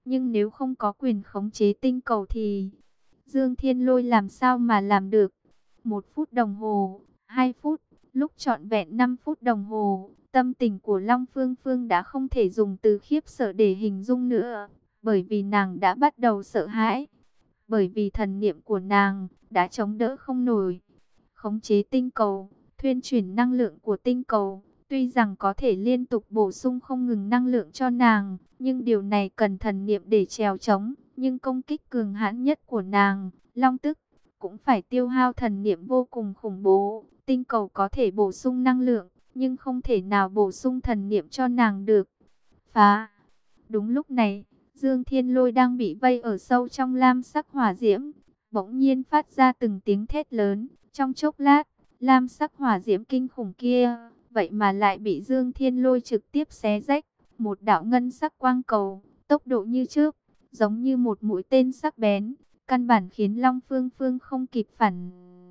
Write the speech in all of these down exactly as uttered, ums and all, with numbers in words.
Nhưng nếu không có quyền khống chế tinh cầu thì Dương Thiên Lôi làm sao mà làm được? Một phút đồng hồ, hai phút, lúc trọn vẹn năm phút đồng hồ, tâm tình của Long Phương Phương đã không thể dùng từ khiếp sợ để hình dung nữa, bởi vì nàng đã bắt đầu sợ hãi, bởi vì thần niệm của nàng đã chống đỡ không nổi. Khống chế tinh cầu, thuyên chuyển năng lượng của tinh cầu, tuy rằng có thể liên tục bổ sung không ngừng năng lượng cho nàng, nhưng điều này cần thần niệm để trèo trống. Nhưng công kích cường hãn nhất của nàng, Long Tức, cũng phải tiêu hao thần niệm vô cùng khủng bố. Tinh cầu có thể bổ sung năng lượng, nhưng không thể nào bổ sung thần niệm cho nàng được. Phá! Đúng lúc này, Dương Thiên Lôi đang bị vây ở sâu trong lam sắc hỏa diễm, bỗng nhiên phát ra từng tiếng thét lớn. Trong chốc lát, lam sắc hỏa diễm kinh khủng kia, vậy mà lại bị Dương Thiên Lôi trực tiếp xé rách. Một đạo ngân sắc quang cầu, tốc độ như trước, giống như một mũi tên sắc bén, căn bản khiến Long Phương Phương không kịp phản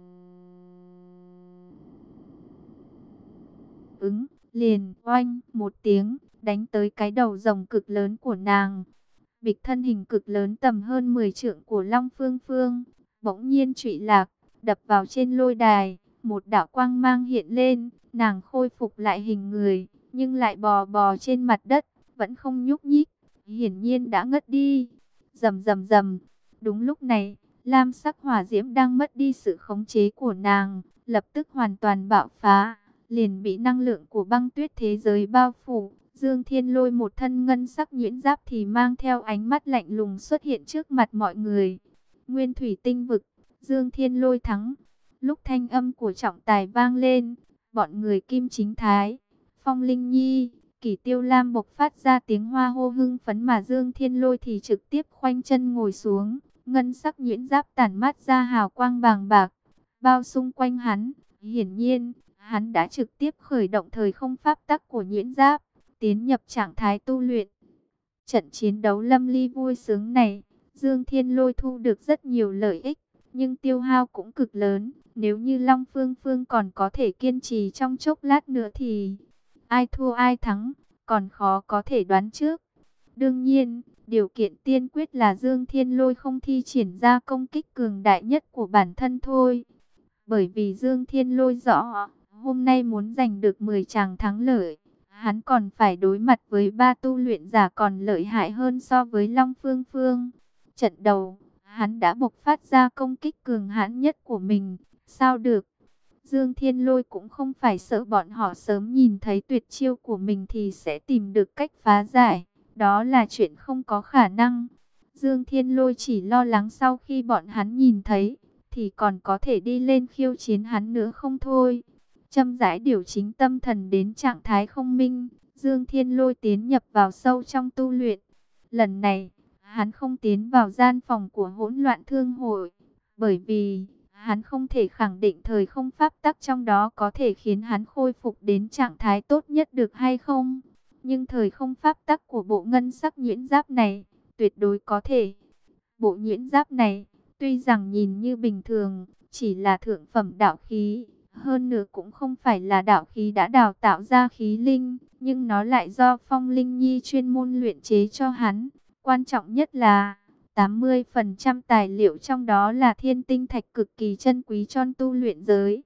ứng, liền oanh một tiếng, đánh tới cái đầu rồng cực lớn của nàng. Bịch thân hình cực lớn tầm hơn mười trượng của Long Phương Phương, bỗng nhiên trụy lạc, đập vào trên lôi đài, một đạo quang mang hiện lên, nàng khôi phục lại hình người, nhưng lại bò bò trên mặt đất, vẫn không nhúc nhích, hiển nhiên đã ngất đi. Rầm rầm rầm, đúng lúc này, lam sắc hỏa diễm đang mất đi sự khống chế của nàng, lập tức hoàn toàn bạo phá, liền bị năng lượng của băng tuyết thế giới bao phủ. Dương Thiên Lôi một thân ngân sắc nhuyễn giáp thì mang theo ánh mắt lạnh lùng xuất hiện trước mặt mọi người. Nguyên thủy tinh vực, Dương Thiên Lôi thắng. Lúc thanh âm của trọng tài vang lên, bọn người Kim Chính Thái, Phong Linh Nhi, Kỷ Tiêu Lam bộc phát ra tiếng hoa hô hưng phấn, mà Dương Thiên Lôi thì trực tiếp khoanh chân ngồi xuống. Ngân sắc nhuyễn giáp tản mát ra hào quang bàng bạc, bao xung quanh hắn. Hiển nhiên, hắn đã trực tiếp khởi động thời không pháp tắc của nhuyễn giáp, tiến nhập trạng thái tu luyện. Trận chiến đấu lâm ly vui sướng này, Dương Thiên Lôi thu được rất nhiều lợi ích, nhưng tiêu hao cũng cực lớn. Nếu như Long Phương Phương còn có thể kiên trì trong chốc lát nữa thì ai thua ai thắng, còn khó có thể đoán trước. Đương nhiên, điều kiện tiên quyết là Dương Thiên Lôi không thi triển ra công kích cường đại nhất của bản thân thôi. Bởi vì Dương Thiên Lôi rõ, hôm nay muốn giành được mười tràng thắng lợi, hắn còn phải đối mặt với ba tu luyện giả còn lợi hại hơn so với Long Phương Phương. Trận đầu, hắn đã bộc phát ra công kích cường hãn nhất của mình, sao được? Dương Thiên Lôi cũng không phải sợ bọn họ sớm nhìn thấy tuyệt chiêu của mình thì sẽ tìm được cách phá giải, đó là chuyện không có khả năng. Dương Thiên Lôi chỉ lo lắng sau khi bọn hắn nhìn thấy, thì còn có thể đi lên khiêu chiến hắn nữa không thôi. Châm rãi điều chỉnh tâm thần đến trạng thái không minh, Dương Thiên Lôi tiến nhập vào sâu trong tu luyện. Lần này, hắn không tiến vào gian phòng của hỗn loạn thương hội, bởi vì hắn không thể khẳng định thời không pháp tắc trong đó có thể khiến hắn khôi phục đến trạng thái tốt nhất được hay không. Nhưng thời không pháp tắc của bộ ngân sắc nhuyễn giáp này, tuyệt đối có thể. Bộ nhuyễn giáp này, tuy rằng nhìn như bình thường, chỉ là thượng phẩm đạo khí, hơn nữa cũng không phải là đạo khí đã đào tạo ra khí linh, nhưng nó lại do Phong Linh Nhi chuyên môn luyện chế cho hắn. Quan trọng nhất là tám mươi phần trăm tài liệu trong đó là thiên tinh thạch cực kỳ chân quý cho tu luyện giới.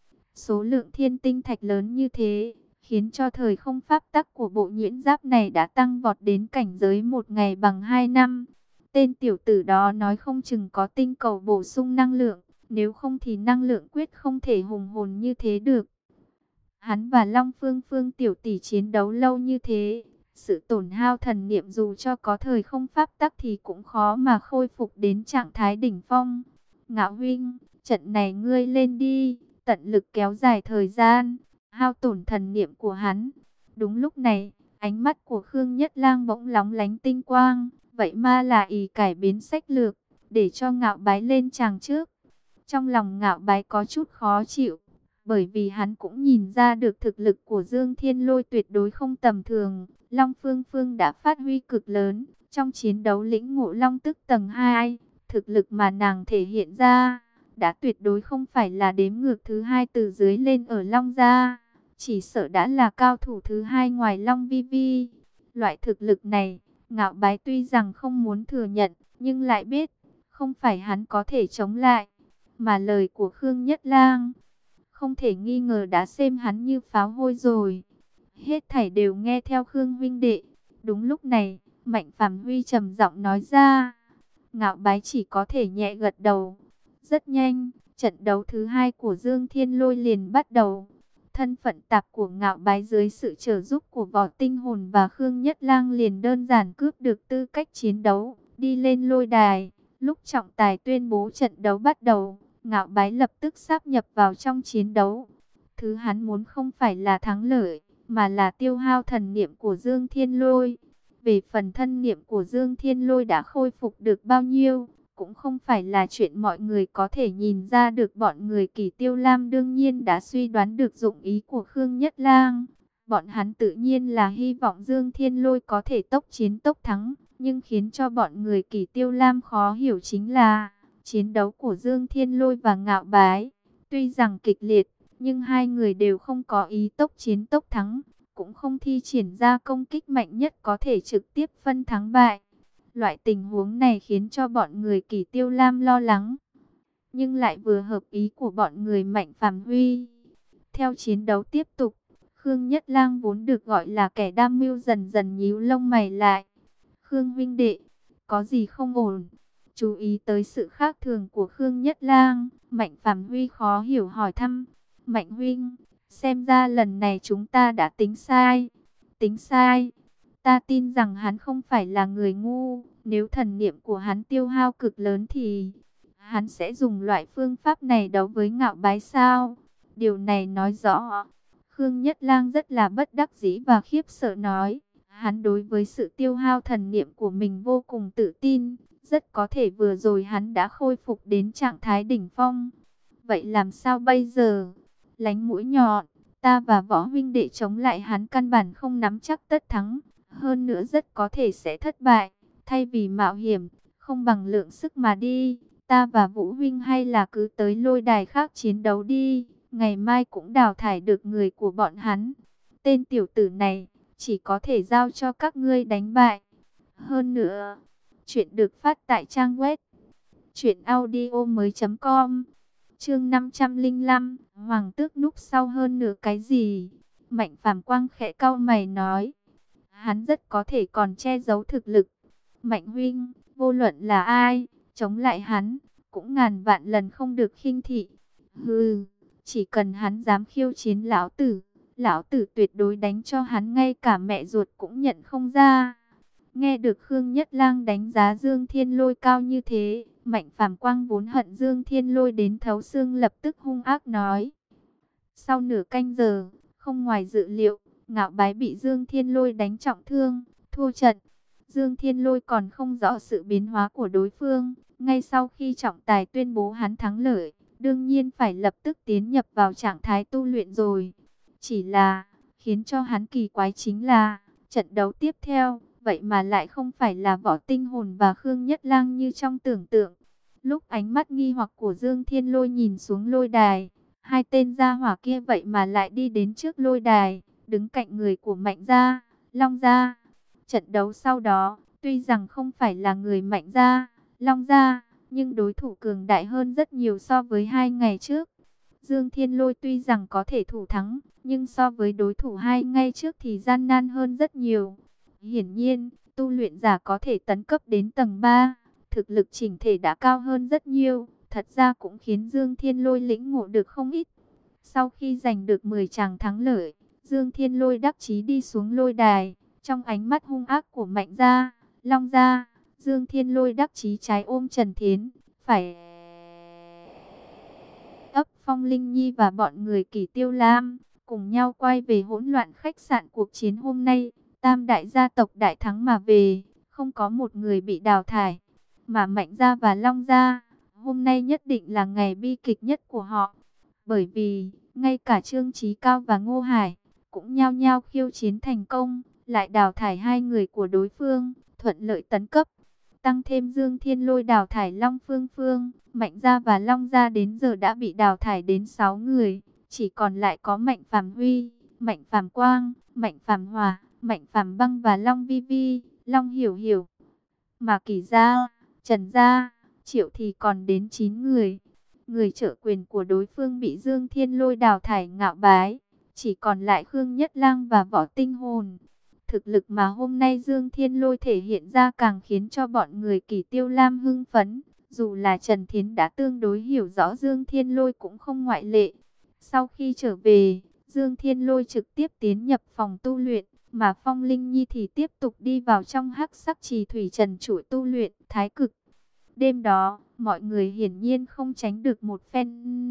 Số lượng thiên tinh thạch lớn như thế, khiến cho thời không pháp tắc của bộ nhuyễn giáp này đã tăng vọt đến cảnh giới một ngày bằng hai năm. Tên tiểu tử đó nói không chừng có tinh cầu bổ sung năng lượng, nếu không thì năng lượng quyết không thể hùng hồn như thế được. Hắn và Long Phương Phương tiểu tỷ chiến đấu lâu như thế, sự tổn hao thần niệm dù cho có thời không pháp tắc thì cũng khó mà khôi phục đến trạng thái đỉnh phong. Ngạo huynh, trận này ngươi lên đi, tận lực kéo dài thời gian, hao tổn thần niệm của hắn. Đúng lúc này, ánh mắt của Khương Nhất Lang bỗng lóng lánh tinh quang, vậy mà là ý cải biến sách lược, để cho Ngạo Bái lên chàng trước. Trong lòng Ngạo Bái có chút khó chịu, bởi vì hắn cũng nhìn ra được thực lực của Dương Thiên Lôi tuyệt đối không tầm thường. Long Phương Phương đã phát huy cực lớn trong chiến đấu lĩnh ngộ Long Tức tầng hai, thực lực mà nàng thể hiện ra đã tuyệt đối không phải là đếm ngược thứ hai từ dưới lên ở Long gia, chỉ sợ đã là cao thủ thứ hai ngoài Long Vi Vi. Loại thực lực này Ngạo Bái tuy rằng không muốn thừa nhận, nhưng lại biết, không phải hắn có thể chống lại, mà lời của Khương Nhất Lang, không thể nghi ngờ đã xem hắn như pháo hôi rồi. Hết thảy đều nghe theo Khương huynh đệ. Đúng lúc này, Mạnh Phàm Huy trầm giọng nói ra. Ngạo Bái chỉ có thể nhẹ gật đầu. Rất nhanh, trận đấu thứ hai của Dương Thiên Lôi liền bắt đầu. Thân phận tạp của Ngạo Bái dưới sự trợ giúp của Võ Tinh Hồn và Khương Nhất Lang liền đơn giản cướp được tư cách chiến đấu, đi lên lôi đài. Lúc trọng tài tuyên bố trận đấu bắt đầu, Ngạo Bái lập tức sáp nhập vào trong chiến đấu. Thứ hắn muốn không phải là thắng lợi, mà là tiêu hao thần niệm của Dương Thiên Lôi. Về phần thân niệm của Dương Thiên Lôi đã khôi phục được bao nhiêu, cũng không phải là chuyện mọi người có thể nhìn ra được. Bọn người Kỳ Tiêu Lam đương nhiên đã suy đoán được dụng ý của Khương Nhất Lang. Bọn hắn tự nhiên là hy vọng Dương Thiên Lôi có thể tốc chiến tốc thắng. Nhưng khiến cho bọn người Kỳ Tiêu Lam khó hiểu chính là chiến đấu của Dương Thiên Lôi và Ngạo Bái. Tuy rằng kịch liệt, nhưng hai người đều không có ý tốc chiến tốc thắng, cũng không thi triển ra công kích mạnh nhất có thể trực tiếp phân thắng bại. Loại tình huống này khiến cho bọn người Kỳ Tiêu Lam lo lắng, nhưng lại vừa hợp ý của bọn người Mạnh Phàm Huy. Theo chiến đấu tiếp tục, Khương Nhất Lang vốn được gọi là kẻ đam mưu dần dần nhíu lông mày lại. Khương huynh đệ, có gì không ổn? Chú ý tới sự khác thường của Khương Nhất Lang, Mạnh Phàm Huy khó hiểu hỏi thăm. Mạnh huynh, xem ra lần này chúng ta đã tính sai. Tính sai? Ta tin rằng hắn không phải là người ngu. Nếu thần niệm của hắn tiêu hao cực lớn thì hắn sẽ dùng loại phương pháp này đấu với Ngạo Bái sao? Điều này nói rõ. Khương Nhất Lang rất là bất đắc dĩ và khiếp sợ nói. Hắn đối với sự tiêu hao thần niệm của mình vô cùng tự tin. Rất có thể vừa rồi hắn đã khôi phục đến trạng thái đỉnh phong. Vậy làm sao bây giờ? Lánh mũi nhọn, ta và Võ huynh đệ chống lại hắn căn bản không nắm chắc tất thắng. Hơn nữa rất có thể sẽ thất bại. Thay vì mạo hiểm, không bằng lượng sức mà đi. Ta và Vũ huynh hay là cứ tới lôi đài khác chiến đấu đi. Ngày mai cũng đào thải được người của bọn hắn. Tên tiểu tử này chỉ có thể giao cho các ngươi đánh bại. Hơn nữa, chuyện được phát tại trang web truyện audio mới chấm com. Chương năm trăm lẻ năm, Hoàng tước núp sau hơn nửa cái gì? Mạnh Phàm Quang khẽ cau mày nói. Hắn rất có thể còn che giấu thực lực. Mạnh huynh, vô luận là ai, chống lại hắn, cũng ngàn vạn lần không được khinh thị. Hừ, chỉ cần hắn dám khiêu chiến lão tử, lão tử tuyệt đối đánh cho hắn ngay cả mẹ ruột cũng nhận không ra. Nghe được Khương Nhất Lang đánh giá Dương Thiên Lôi cao như thế, Mạnh Phàm Quang vốn hận Dương Thiên Lôi đến thấu xương lập tức hung ác nói. Sau nửa canh giờ, không ngoài dự liệu, Ngạo Bái bị Dương Thiên Lôi đánh trọng thương, thua trận. Dương Thiên Lôi còn không rõ sự biến hóa của đối phương. Ngay sau khi trọng tài tuyên bố hắn thắng lợi, đương nhiên phải lập tức tiến nhập vào trạng thái tu luyện rồi. Chỉ là, khiến cho hắn kỳ quái chính là, trận đấu tiếp theo, vậy mà lại không phải là Võ Tinh Hồn và Khương Nhất Lang như trong tưởng tượng. Lúc ánh mắt nghi hoặc của Dương Thiên Lôi nhìn xuống lôi đài, hai tên gia hỏa kia vậy mà lại đi đến trước lôi đài, đứng cạnh người của Mạnh gia, Long gia. Trận đấu sau đó, tuy rằng không phải là người Mạnh gia, Long gia, nhưng đối thủ cường đại hơn rất nhiều so với hai ngày trước. Dương Thiên Lôi tuy rằng có thể thủ thắng, nhưng so với đối thủ hai ngày trước thì gian nan hơn rất nhiều. Hiển nhiên, tu luyện giả có thể tấn cấp đến tầng ba, thực lực chỉnh thể đã cao hơn rất nhiều, thật ra cũng khiến Dương Thiên Lôi lĩnh ngộ được không ít. Sau khi giành được mười tràng thắng lợi, Dương Thiên Lôi đắc chí đi xuống lôi đài, trong ánh mắt hung ác của Mạnh gia, Long gia, Dương Thiên Lôi đắc chí trái ôm Trần Thiến, phải ấp Phong Linh Nhi và bọn người Kỳ Tiêu Lam, cùng nhau quay về hỗn loạn khách sạn. Cuộc chiến hôm nay, tam đại gia tộc đại thắng mà về, không có một người bị đào thải, mà Mạnh gia và Long gia, hôm nay nhất định là ngày bi kịch nhất của họ. Bởi vì, ngay cả Trương Chí Cao và Ngô Hải, cũng nhao nhao khiêu chiến thành công, lại đào thải hai người của đối phương, thuận lợi tấn cấp. Tăng thêm Dương Thiên Lôi đào thải Long Phương Phương, Mạnh gia và Long gia đến giờ đã bị đào thải đến sáu người, chỉ còn lại có Mạnh Phàm Huy, Mạnh Phàm Quang, Mạnh Phàm Hòa, Mạnh Phàm Băng và Long Vi Vi. Long Hiểu Hiểu, mà Kỳ gia, Trần gia, Triệu thì còn đến chín người. Người trợ quyền của đối phương bị Dương Thiên Lôi đào thải ngạo bái, chỉ còn lại Khương Nhất Lang và Võ Tinh Hồn. Thực lực mà hôm nay Dương Thiên Lôi thể hiện ra càng khiến cho bọn người Kỳ Tiêu Lam hưng phấn. Dù là Trần Thiến đã tương đối hiểu rõ Dương Thiên Lôi cũng không ngoại lệ. Sau khi trở về, Dương Thiên Lôi trực tiếp tiến nhập phòng tu luyện, mà Phong Linh Nhi thì tiếp tục đi vào trong hắc sắc trì thủy trần trụi tu luyện thái cực. Đêm đó, mọi người hiển nhiên không tránh được một phen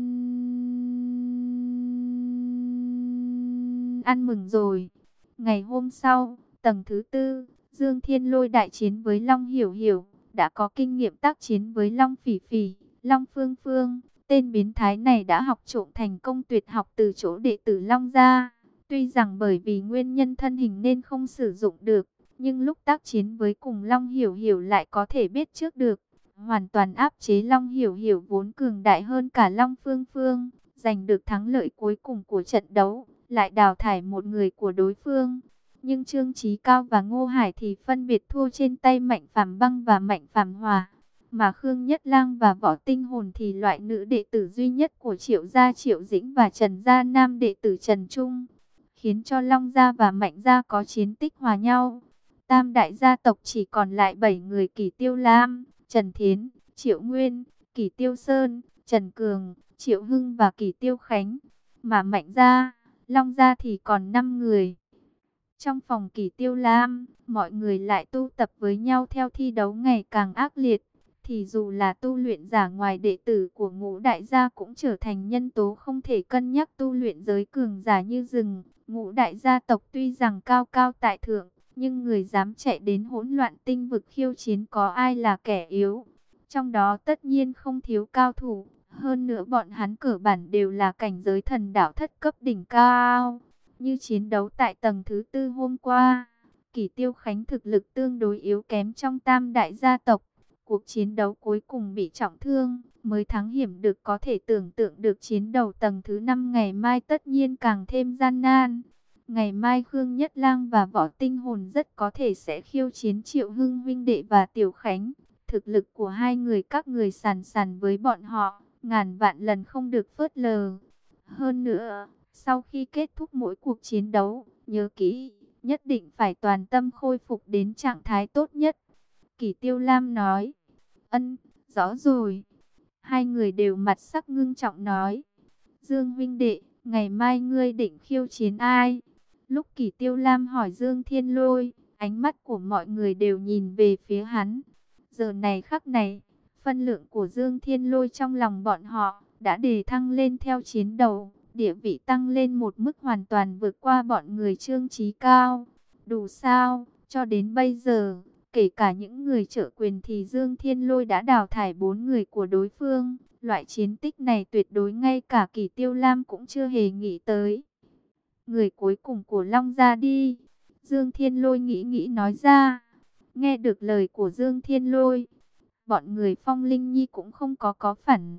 ăn mừng rồi. Ngày hôm sau, tầng thứ tư, Dương Thiên Lôi đại chiến với Long Hiểu Hiểu, đã có kinh nghiệm tác chiến với Long Phỉ Phỉ, Long Phương Phương. Tên biến thái này đã học trộm thành công tuyệt học từ chỗ đệ tử Long gia. Tuy rằng bởi vì nguyên nhân thân hình nên không sử dụng được, nhưng lúc tác chiến với cùng Long Hiểu Hiểu lại có thể biết trước được. Hoàn toàn áp chế Long Hiểu Hiểu vốn cường đại hơn cả Long Phương Phương, giành được thắng lợi cuối cùng của trận đấu, lại đào thải một người của đối phương. Nhưng Trương Chí Cao và Ngô Hải thì phân biệt thua trên tay Mạnh Phàm Băng và Mạnh Phàm Hòa. Mà Khương Nhất Lang và Võ Tinh Hồn thì loại nữ đệ tử duy nhất của Triệu gia Triệu Dĩnh và Trần gia nam đệ tử Trần Trung, khiến cho Long gia và Mạnh gia có chiến tích hòa nhau. Tam đại gia tộc chỉ còn lại bảy người: Kỳ Tiêu Lam, Trần Thiến, Triệu Nguyên, Kỳ Tiêu Sơn, Trần Cường, Triệu Hưng và Kỳ Tiêu Khánh. Mà Mạnh gia, Long gia thì còn năm người. Trong phòng Kỳ Tiêu Lam, mọi người lại tu tập với nhau theo thi đấu ngày càng ác liệt. Thì dù là tu luyện giả ngoài đệ tử của Ngũ đại gia cũng trở thành nhân tố không thể cân nhắc tu luyện giới cường giả như rừng. Ngũ đại gia tộc tuy rằng cao cao tại thượng, nhưng người dám chạy đến hỗn loạn tinh vực khiêu chiến có ai là kẻ yếu. Trong đó tất nhiên không thiếu cao thủ, hơn nữa bọn hắn cơ bản đều là cảnh giới thần đạo thất cấp đỉnh cao. Như chiến đấu tại tầng thứ tư hôm qua, Kỳ Tiêu Khánh thực lực tương đối yếu kém trong tam đại gia tộc. Cuộc chiến đấu cuối cùng bị trọng thương, mới thắng hiểm được, có thể tưởng tượng được chiến đấu tầng thứ năm ngày mai tất nhiên càng thêm gian nan. Ngày mai Khương Nhất Lang và Võ Tinh Hồn rất có thể sẽ khiêu chiến Triệu Hưng huynh đệ và Tiểu Khánh. Thực lực của hai người các người sàn sàn với bọn họ, ngàn vạn lần không được phớt lờ. Hơn nữa, sau khi kết thúc mỗi cuộc chiến đấu, nhớ kỹ, nhất định phải toàn tâm khôi phục đến trạng thái tốt nhất. Kỳ Tiêu Lam nói. Ân, rõ rồi. Hai người đều mặt sắc ngưng trọng nói. Dương huynh đệ, ngày mai ngươi định khiêu chiến ai? Lúc Kỳ Tiêu Lam hỏi Dương Thiên Lôi, ánh mắt của mọi người đều nhìn về phía hắn. Giờ này khắc này, phân lượng của Dương Thiên Lôi trong lòng bọn họ đã đề thăng lên theo chiến đấu, địa vị tăng lên một mức hoàn toàn vượt qua bọn người Trương Chí Cao. Đủ sao, cho đến bây giờ, kể cả những người trợ quyền thì Dương Thiên Lôi đã đào thải bốn người của đối phương. Loại chiến tích này tuyệt đối ngay cả Kỳ Tiêu Lam cũng chưa hề nghĩ tới. Người cuối cùng của Long gia đi. Dương Thiên Lôi nghĩ nghĩ nói ra. Nghe được lời của Dương Thiên Lôi, bọn người Phong Linh Nhi cũng không có có phản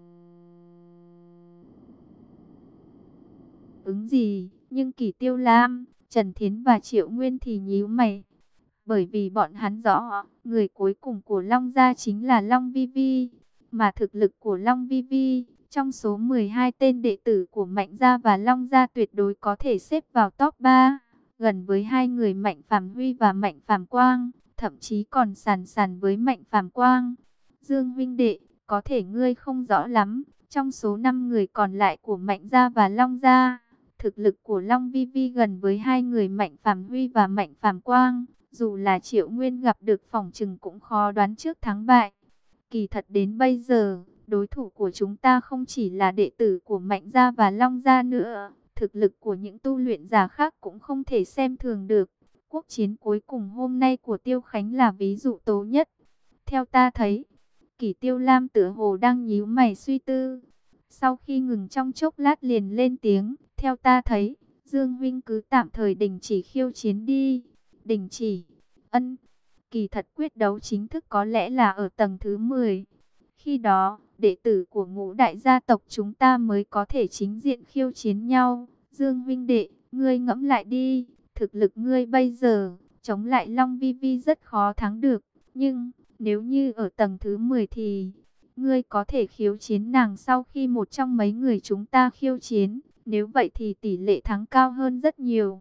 ứng gì. Nhưng Kỳ Tiêu Lam, Trần Thiến và Triệu Nguyên thì nhíu mày. Bởi vì bọn hắn rõ, người cuối cùng của Long gia chính là Long Vi Vi. Mà thực lực của Long Vi Vi, trong số mười hai tên đệ tử của Mạnh gia và Long gia tuyệt đối có thể xếp vào top ba. Gần với hai người Mạnh Phàm Huy và Mạnh Phàm Quang, thậm chí còn sàn sàn với Mạnh Phàm Quang. Dương huynh đệ, có thể ngươi không rõ lắm, trong số năm người còn lại của Mạnh gia và Long gia, thực lực của Long Vi Vi gần với hai người Mạnh Phàm Huy và Mạnh Phàm Quang. Dù là Triệu Nguyên gặp được phỏng chừng cũng khó đoán trước thắng bại. Kỳ thật đến bây giờ, đối thủ của chúng ta không chỉ là đệ tử của Mạnh gia và Long gia nữa. Thực lực của những tu luyện giả khác cũng không thể xem thường được. Quốc chiến cuối cùng hôm nay của Tiêu Khánh là ví dụ tố nhất. Theo ta thấy, Kỳ Tiêu Lam tựa hồ đang nhíu mày suy tư. Sau khi ngừng trong chốc lát liền lên tiếng. Theo ta thấy, Dương huynh cứ tạm thời đình chỉ khiêu chiến đi. Đình chỉ. Ân. Kỳ thật quyết đấu chính thức có lẽ là ở tầng thứ mười. Khi đó, đệ tử của Ngũ đại gia tộc chúng ta mới có thể chính diện khiêu chiến nhau. Dương huynh đệ, ngươi ngẫm lại đi. Thực lực ngươi bây giờ, chống lại Long Vi Vi rất khó thắng được. Nhưng, nếu như ở tầng thứ mười thì, ngươi có thể khiêu chiến nàng sau khi một trong mấy người chúng ta khiêu chiến. Nếu vậy thì tỷ lệ thắng cao hơn rất nhiều.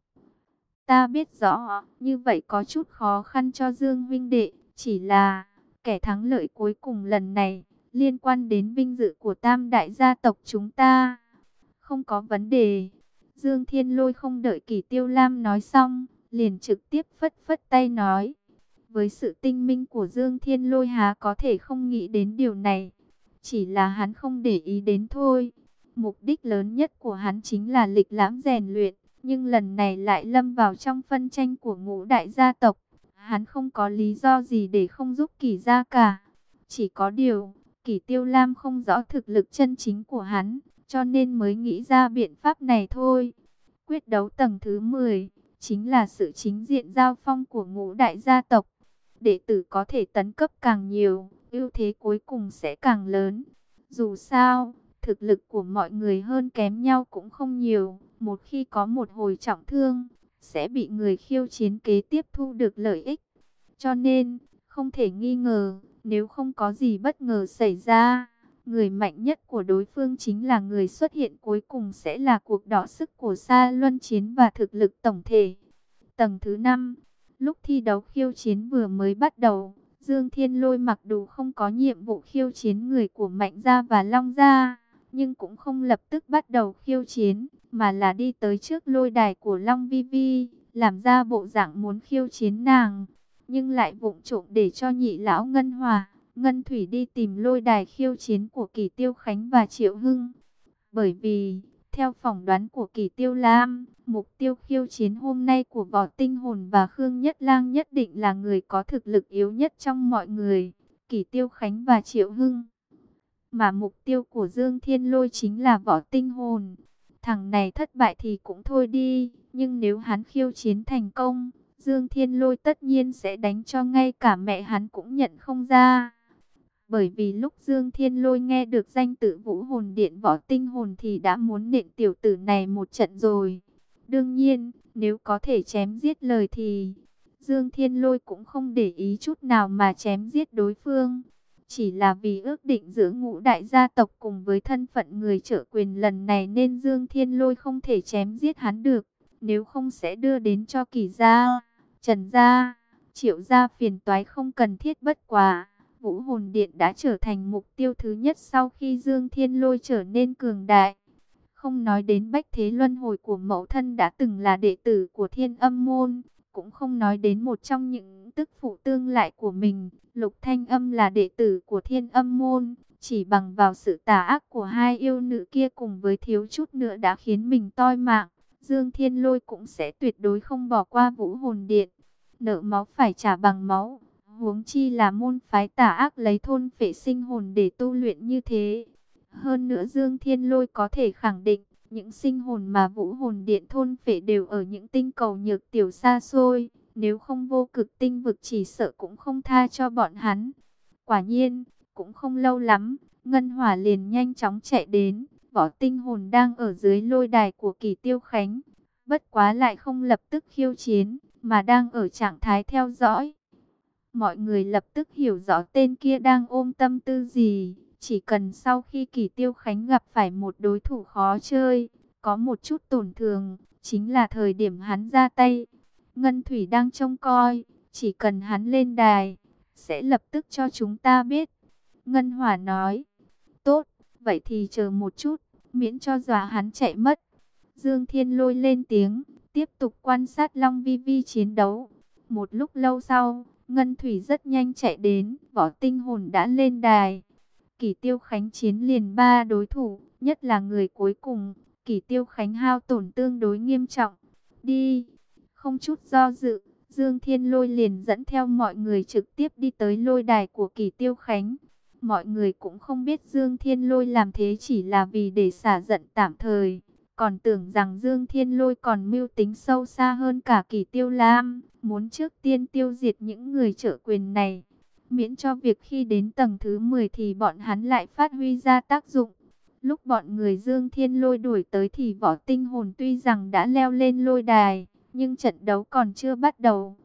Ta biết rõ, như vậy có chút khó khăn cho Dương huynh đệ. Chỉ là, kẻ thắng lợi cuối cùng lần này, liên quan đến vinh dự của tam đại gia tộc chúng ta. Không có vấn đề. Dương Thiên Lôi không đợi Kỷ Tiêu Lam nói xong, liền trực tiếp phất phất tay nói. Với sự tinh minh của Dương Thiên Lôi há có thể không nghĩ đến điều này. Chỉ là hắn không để ý đến thôi. Mục đích lớn nhất của hắn chính là lịch lãm rèn luyện. Nhưng lần này lại lâm vào trong phân tranh của ngũ đại gia tộc. Hắn không có lý do gì để không giúp Kỷ gia cả. Chỉ có điều, Kỷ Tiêu Lam không rõ thực lực chân chính của hắn, cho nên mới nghĩ ra biện pháp này thôi. Quyết đấu tầng thứ mười, chính là sự chính diện giao phong của ngũ đại gia tộc. Đệ tử có thể tấn cấp càng nhiều, ưu thế cuối cùng sẽ càng lớn. Dù sao, thực lực của mọi người hơn kém nhau cũng không nhiều. Một khi có một hồi trọng thương, sẽ bị người khiêu chiến kế tiếp thu được lợi ích. Cho nên, không thể nghi ngờ, nếu không có gì bất ngờ xảy ra, người mạnh nhất của đối phương chính là người xuất hiện cuối cùng sẽ là cuộc đọ sức của Sa Luân Chiến và thực lực tổng thể. Tầng thứ năm, lúc thi đấu khiêu chiến vừa mới bắt đầu, Dương Thiên Lôi mặc dù không có nhiệm vụ khiêu chiến người của Mạnh Gia và Long Gia, nhưng cũng không lập tức bắt đầu khiêu chiến, mà là đi tới trước lôi đài của Long Vi Vi, làm ra bộ dạng muốn khiêu chiến nàng, nhưng lại vụng trộm để cho nhị lão Ngân Hòa, Ngân Thủy đi tìm lôi đài khiêu chiến của Kỷ Tiêu Khánh và Triệu Hưng. Bởi vì, theo phỏng đoán của Kỷ Tiêu Lam, mục tiêu khiêu chiến hôm nay của Võ Tinh Hồn và Khương Nhất Lang nhất định là người có thực lực yếu nhất trong mọi người, Kỷ Tiêu Khánh và Triệu Hưng. Mà mục tiêu của Dương Thiên Lôi chính là Võ Tinh Hồn. Thằng này thất bại thì cũng thôi đi, nhưng nếu hắn khiêu chiến thành công, Dương Thiên Lôi tất nhiên sẽ đánh cho ngay cả mẹ hắn cũng nhận không ra. Bởi vì lúc Dương Thiên Lôi nghe được danh tự Vũ Hồn Điện Võ Tinh Hồn thì đã muốn nện tiểu tử này một trận rồi. Đương nhiên, nếu có thể chém giết lời thì Dương Thiên Lôi cũng không để ý chút nào mà chém giết đối phương. Chỉ là vì ước định giữa ngũ đại gia tộc cùng với thân phận người trợ quyền lần này nên Dương Thiên Lôi không thể chém giết hắn được. Nếu không sẽ đưa đến cho Kỷ gia, Trần gia, Triệu gia phiền toái không cần thiết bất quá. Vũ Hồn Điện đã trở thành mục tiêu thứ nhất sau khi Dương Thiên Lôi trở nên cường đại. Không nói đến Bách Thế Luân Hồi của mẫu thân đã từng là đệ tử của Thiên Âm Môn, cũng không nói đến một trong những tức phụ tương lại của mình, Lục Thanh Âm là đệ tử của Thiên Âm Môn, chỉ bằng vào sự tà ác của hai yêu nữ kia cùng với thiếu chút nữa đã khiến mình toi mạng, Dương Thiên Lôi cũng sẽ tuyệt đối không bỏ qua Vũ Hồn Điện. Nợ máu phải trả bằng máu, huống chi là môn phái tà ác lấy thôn phệ sinh hồn để tu luyện như thế. Hơn nữa Dương Thiên Lôi có thể khẳng định, những sinh hồn mà Vũ Hồn Điện thôn phệ đều ở những tinh cầu nhược tiểu xa xôi, nếu không vô cực tinh vực chỉ sợ cũng không tha cho bọn hắn. Quả nhiên, cũng không lâu lắm, Ngân Hỏa liền nhanh chóng chạy đến, Võ Tinh Hồn đang ở dưới lôi đài của Kỷ Tiêu Khánh, bất quá lại không lập tức khiêu chiến, mà đang ở trạng thái theo dõi. Mọi người lập tức hiểu rõ tên kia đang ôm tâm tư gì. Chỉ cần sau khi Kỷ Tiêu Khánh gặp phải một đối thủ khó chơi, có một chút tổn thương, chính là thời điểm hắn ra tay. Ngân Thủy đang trông coi, chỉ cần hắn lên đài, sẽ lập tức cho chúng ta biết. Ngân Hỏa nói, tốt, vậy thì chờ một chút, miễn cho dọa hắn chạy mất. Dương Thiên Lôi lên tiếng, tiếp tục quan sát Long Vi Vi chiến đấu. Một lúc lâu sau, Ngân Thủy rất nhanh chạy đến, Võ Tinh Hồn đã lên đài. Kỷ Tiêu Khánh chiến liền ba đối thủ, nhất là người cuối cùng, Kỷ Tiêu Khánh hao tổn tương đối nghiêm trọng. Đi, không chút do dự, Dương Thiên Lôi liền dẫn theo mọi người trực tiếp đi tới lôi đài của Kỷ Tiêu Khánh. Mọi người cũng không biết Dương Thiên Lôi làm thế chỉ là vì để xả giận tạm thời, còn tưởng rằng Dương Thiên Lôi còn mưu tính sâu xa hơn cả Kỷ Tiêu Lam, muốn trước tiên tiêu diệt những người trợ quyền này, miễn cho việc khi đến tầng thứ mười thì bọn hắn lại phát huy ra tác dụng. Lúc bọn người Dương Thiên Lôi đuổi tới thì Võ Tinh Hồn tuy rằng đã leo lên lôi đài, nhưng trận đấu còn chưa bắt đầu.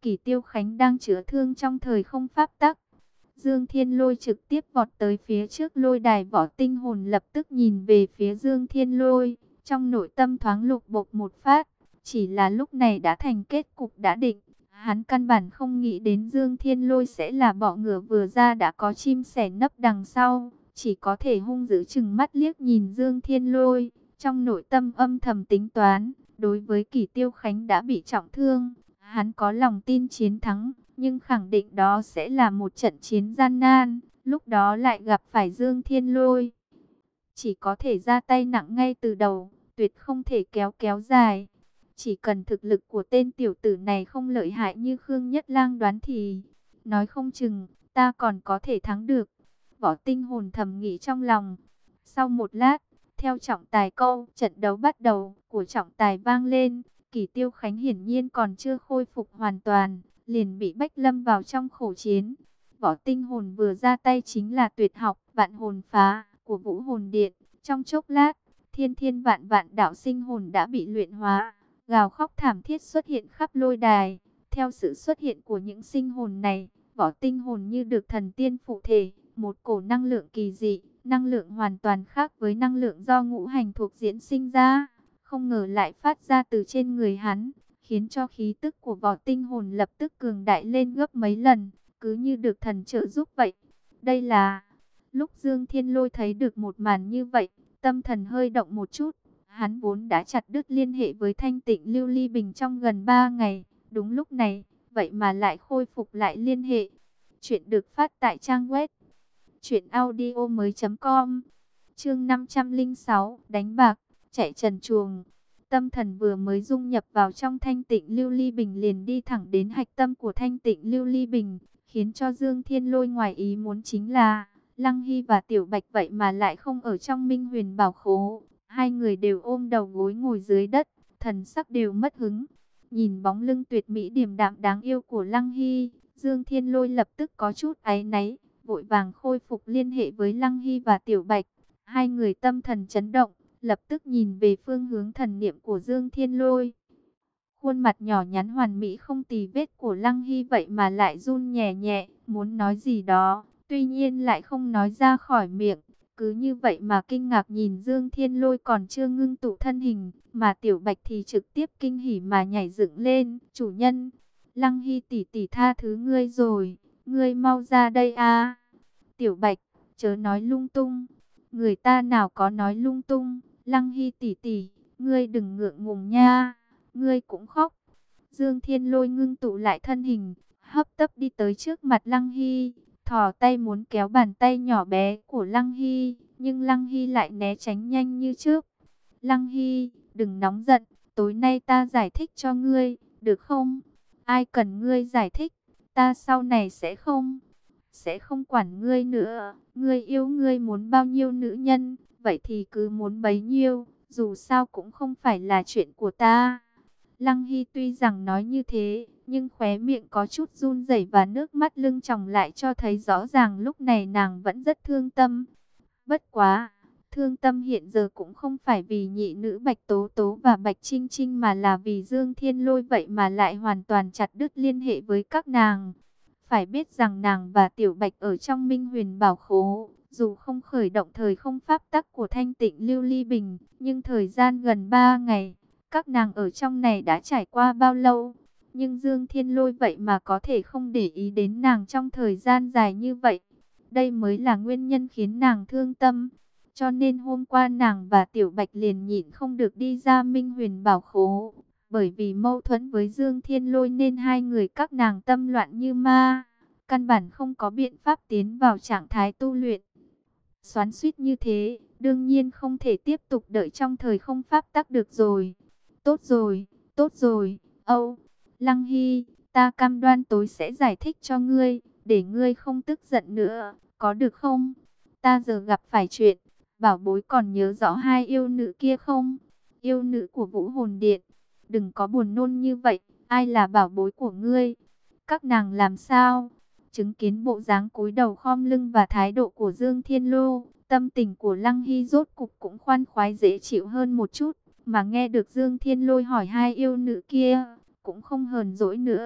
Kỷ Tiêu Khánh đang chữa thương trong thời không pháp tắc. Dương Thiên Lôi trực tiếp vọt tới phía trước lôi đài, Võ Tinh Hồn lập tức nhìn về phía Dương Thiên Lôi, trong nội tâm thoáng lục bộp một phát, chỉ là lúc này đã thành kết cục đã định. Hắn căn bản không nghĩ đến Dương Thiên Lôi sẽ là bọ ngựa vừa ra đã có chim sẻ nấp đằng sau, chỉ có thể hung dữ chừng mắt liếc nhìn Dương Thiên Lôi, trong nội tâm âm thầm tính toán, đối với Kỷ Tiêu Khánh đã bị trọng thương, hắn có lòng tin chiến thắng, nhưng khẳng định đó sẽ là một trận chiến gian nan, lúc đó lại gặp phải Dương Thiên Lôi. Chỉ có thể ra tay nặng ngay từ đầu, tuyệt không thể kéo kéo dài. Chỉ cần thực lực của tên tiểu tử này không lợi hại như Khương Nhất Lang đoán thì, nói không chừng, ta còn có thể thắng được. Võ Tinh Hồn thầm nghĩ trong lòng. Sau một lát, theo trọng tài câu, trận đấu bắt đầu, của trọng tài vang lên. Kỷ Tiêu Khánh hiển nhiên còn chưa khôi phục hoàn toàn, liền bị bách lâm vào trong khổ chiến. Võ Tinh Hồn vừa ra tay chính là tuyệt học vạn hồn phá của Vũ Hồn Điện. Trong chốc lát, thiên thiên vạn vạn đạo sinh hồn đã bị luyện hóa, gào khóc thảm thiết xuất hiện khắp lôi đài. Theo sự xuất hiện của những sinh hồn này, Võ Tinh Hồn như được thần tiên phụ thể, một cổ năng lượng kỳ dị, năng lượng hoàn toàn khác với năng lượng do ngũ hành thuộc diễn sinh ra, không ngờ lại phát ra từ trên người hắn, khiến cho khí tức của Võ Tinh Hồn lập tức cường đại lên gấp mấy lần, cứ như được thần trợ giúp vậy. Đây là... Lúc Dương Thiên Lôi thấy được một màn như vậy, tâm thần hơi động một chút. Hắn vốn đã chặt đứt liên hệ với Thanh Tịnh Lưu Ly Bình trong gần ba ngày. Đúng lúc này, vậy mà lại khôi phục lại liên hệ. Chuyện được phát tại trang web truyện audio mới chấm com. Chương năm trăm lẻ sáu, đánh bạc, chạy trần truồng. Tâm thần vừa mới dung nhập vào trong Thanh Tịnh Lưu Ly Bình liền đi thẳng đến hạch tâm của Thanh Tịnh Lưu Ly Bình, khiến cho Dương Thiên Lôi ngoài ý muốn chính là Lăng Hy và Tiểu Bạch vậy mà lại không ở trong Minh Huyền Bảo Khố. Hai người đều ôm đầu gối ngồi dưới đất, thần sắc đều mất hứng. Nhìn bóng lưng tuyệt mỹ điềm đạm đáng yêu của Lăng Hy, Dương Thiên Lôi lập tức có chút áy náy, vội vàng khôi phục liên hệ với Lăng Hy và Tiểu Bạch. Hai người tâm thần chấn động, lập tức nhìn về phương hướng thần niệm của Dương Thiên Lôi. Khuôn mặt nhỏ nhắn hoàn mỹ không tì vết của Lăng Hy vậy mà lại run nhẹ nhẹ, muốn nói gì đó, tuy nhiên lại không nói ra khỏi miệng. Cứ như vậy mà kinh ngạc nhìn Dương Thiên Lôi còn chưa ngưng tụ thân hình, mà Tiểu Bạch thì trực tiếp kinh hỉ mà nhảy dựng lên. Chủ nhân, Lăng Hy tỷ tỷ tha thứ ngươi rồi, ngươi mau ra đây a. Tiểu Bạch, chớ nói lung tung, người ta nào có nói lung tung. Lăng Hy tỷ tỷ, ngươi đừng ngượng ngùng nha, ngươi cũng khóc. Dương Thiên Lôi ngưng tụ lại thân hình, hấp tấp đi tới trước mặt Lăng Hy, thò tay muốn kéo bàn tay nhỏ bé của Lăng Hy, nhưng Lăng Hy lại né tránh nhanh như trước. Lăng Hy, đừng nóng giận, tối nay ta giải thích cho ngươi, được không? Ai cần ngươi giải thích, ta sau này sẽ không, sẽ không quản ngươi nữa. Ngươi yêu ngươi muốn bao nhiêu nữ nhân, vậy thì cứ muốn bấy nhiêu, dù sao cũng không phải là chuyện của ta. Lăng Hy tuy rằng nói như thế, nhưng khóe miệng có chút run rẩy và nước mắt lưng tròng lại cho thấy rõ ràng lúc này nàng vẫn rất thương tâm. Bất quá, thương tâm hiện giờ cũng không phải vì nhị nữ Bạch Tố Tố và Bạch Trinh Trinh mà là vì Dương Thiên Lôi vậy mà lại hoàn toàn chặt đứt liên hệ với các nàng. Phải biết rằng nàng và Tiểu Bạch ở trong Minh Huyền Bảo Khố, dù không khởi động thời không pháp tắc của Thanh Tịnh Lưu Ly Bình, nhưng thời gian gần ba ngày, các nàng ở trong này đã trải qua bao lâu? Nhưng Dương Thiên Lôi vậy mà có thể không để ý đến nàng trong thời gian dài như vậy. Đây mới là nguyên nhân khiến nàng thương tâm. Cho nên hôm qua nàng và Tiểu Bạch liền nhịn không được đi ra Minh Huyền Bảo Khố. Bởi vì mâu thuẫn với Dương Thiên Lôi nên hai người các nàng tâm loạn như ma. Căn bản không có biện pháp tiến vào trạng thái tu luyện. Xoắn xuýt như thế, đương nhiên không thể tiếp tục đợi trong thời không pháp tắc được rồi. Tốt rồi, tốt rồi, Âu, Lăng Hy, ta cam đoan tối sẽ giải thích cho ngươi, để ngươi không tức giận nữa, có được không? Ta giờ gặp phải chuyện, bảo bối còn nhớ rõ hai yêu nữ kia không? Yêu nữ của Vũ Hồn Điện, đừng có buồn nôn như vậy, ai là bảo bối của ngươi? Các nàng làm sao? Chứng kiến bộ dáng cúi đầu khom lưng và thái độ của Dương Thiên Lô, tâm tình của Lăng Hy rốt cục cũng khoan khoái dễ chịu hơn một chút. Mà nghe được Dương Thiên Lôi hỏi hai yêu nữ kia, cũng không hờn dỗi nữa,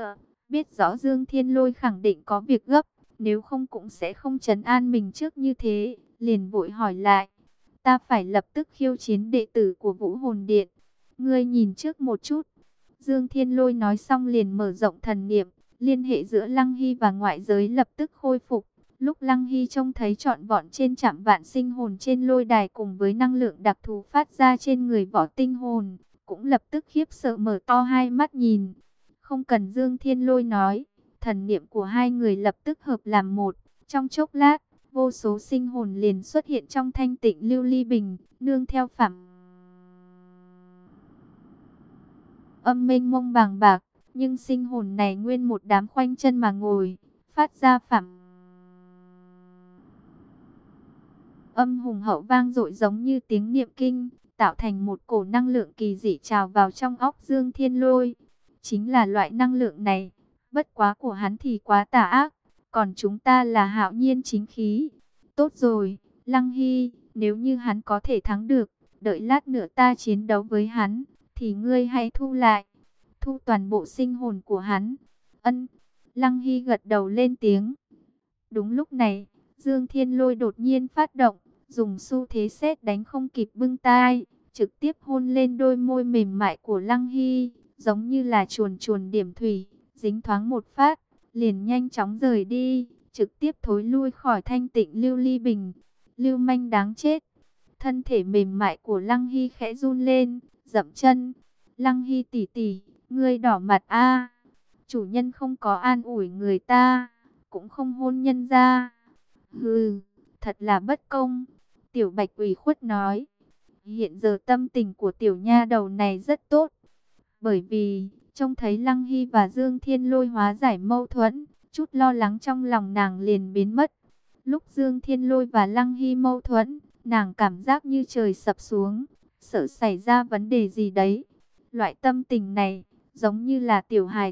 biết rõ Dương Thiên Lôi khẳng định có việc gấp, nếu không cũng sẽ không trấn an mình trước như thế, liền vội hỏi lại. Ta phải lập tức khiêu chiến đệ tử của Vũ Hồn Điện. Ngươi nhìn trước một chút. Dương Thiên Lôi nói xong liền mở rộng thần niệm, liên hệ giữa Lăng Hy và ngoại giới lập tức khôi phục. Lúc Lăng Hy trông thấy trọn vọn trên trạm vạn sinh hồn trên lôi đài cùng với năng lượng đặc thù phát ra trên người Võ Tinh Hồn, cũng lập tức khiếp sợ mở to hai mắt nhìn. Không cần Dương Thiên Lôi nói, thần niệm của hai người lập tức hợp làm một. Trong chốc lát, vô số sinh hồn liền xuất hiện trong thanh tịnh lưu ly bình, nương theo phẳng âm mênh mông bàng bạc, nhưng sinh hồn này nguyên một đám khoanh chân mà ngồi, phát ra phẳng âm hùng hậu vang dội giống như tiếng niệm kinh, tạo thành một cổ năng lượng kỳ dị trào vào trong óc Dương Thiên Lôi. Chính là loại năng lượng này, bất quá của hắn thì quá tà ác, còn chúng ta là hạo nhiên chính khí. Tốt rồi, Lăng Hy, nếu như hắn có thể thắng được, đợi lát nữa ta chiến đấu với hắn, thì ngươi hãy thu lại, thu toàn bộ sinh hồn của hắn. Ân, Lăng Hy gật đầu lên tiếng. Đúng lúc này, Dương Thiên Lôi đột nhiên phát động, dùng xu thế sét đánh không kịp bưng tai, trực tiếp hôn lên đôi môi mềm mại của Lăng Hy, giống như là chuồn chuồn điểm thủy, dính thoáng một phát, liền nhanh chóng rời đi, trực tiếp thối lui khỏi thanh tịnh lưu ly bình. Lưu manh đáng chết. Thân thể mềm mại của Lăng Hy khẽ run lên, dậm chân. Lăng Hy tỷ tỷ, ngươi đỏ mặt a? Chủ nhân không có an ủi người ta, cũng không hôn nhân ra. Hừ, thật là bất công. Tiểu Bạch ủy khuất nói. Hiện giờ tâm tình của tiểu nha đầu này rất tốt, bởi vì trông thấy Lăng Hy và Dương Thiên Lôi hóa giải mâu thuẫn, chút lo lắng trong lòng nàng liền biến mất. Lúc Dương Thiên Lôi và Lăng Hy mâu thuẫn, nàng cảm giác như trời sập xuống, sợ xảy ra vấn đề gì đấy. Loại tâm tình này, giống như là tiểu hài